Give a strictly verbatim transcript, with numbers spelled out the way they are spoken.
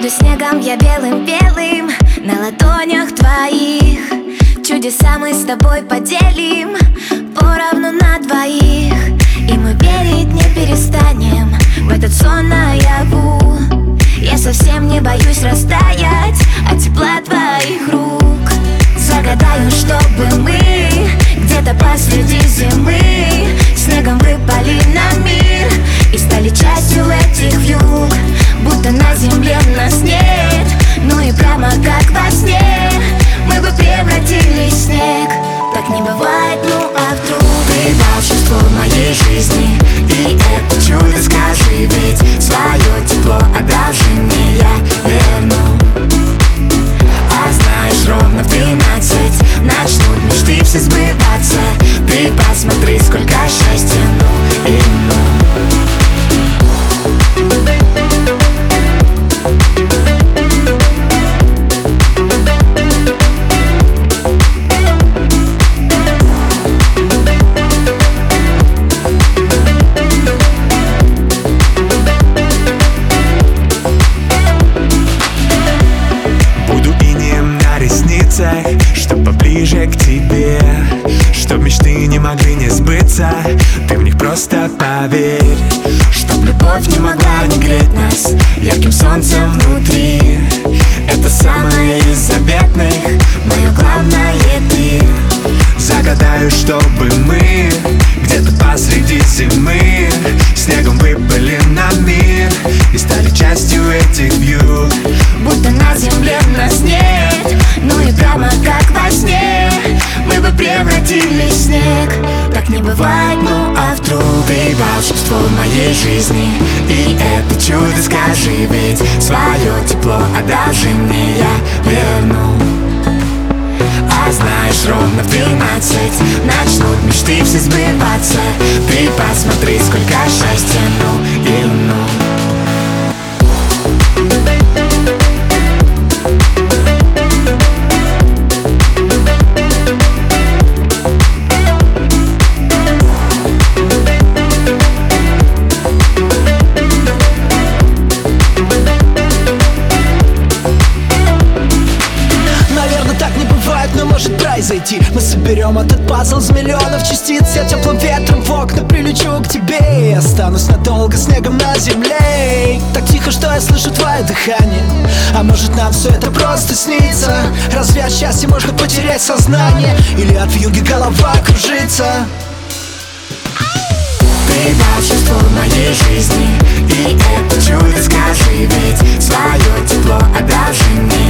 снегом я белым-белым на ладонях твоих. Чудеса мы с тобой поделим поровну на двоих. И мы верить не перестанем в этот сон наяву. Я совсем не боюсь растаять от тепла твоих рук. Загадаю, чтобы мы где-то посреди зимы снегом выпали на мир и стали частью этих вьюг. Будто на земле нас нет, ну и прямо как во сне мы бы превратились в снег. Так не бывает, ну а вдруг? Ты волшебство в моей жизни, и это чудо скажи, ведь свое тепло одолжи мне, я верну. А знаешь, ровно в тринадцать начнут мечты все сбываться. Ты посмотри, сколько счастья, ну и ну. Чтоб поближе к тебе, чтоб мечты не могли не сбыться, ты в них просто поверь. Чтоб любовь не могла не греть нас ярким солнцем внутри. Это самое из заветных, мое главное ты. Загадаю, чтобы мы где-то посреди зимы снегом выпали на мир и стали частью этих вьюг. Будто на земле нас нет, ну и прямо как во сне мы бы превратились в снег. Так не бывает, ну а вдруг? Ты волшебство в моей жизни, и это чудо скажи, ведь свое тепло одолжи мне, я верну. А знаешь, ровно в тринадцать начнут мечты все сбываться. Ты посмотри, сколько счастья, ну и ну. Но может произойти. Мы соберем этот пазл из миллионов частиц. Я теплым ветром в окна прилечу к тебе и останусь надолго снегом на земле. Так тихо, что я слышу твое дыхание. А может, нам все это просто снится? Разве от счастья можно потерять сознание? Или от вьюги голова кружится? Ты волшебство в моей жизни, и это чудо скажи, ведь свое тепло одолжи мне.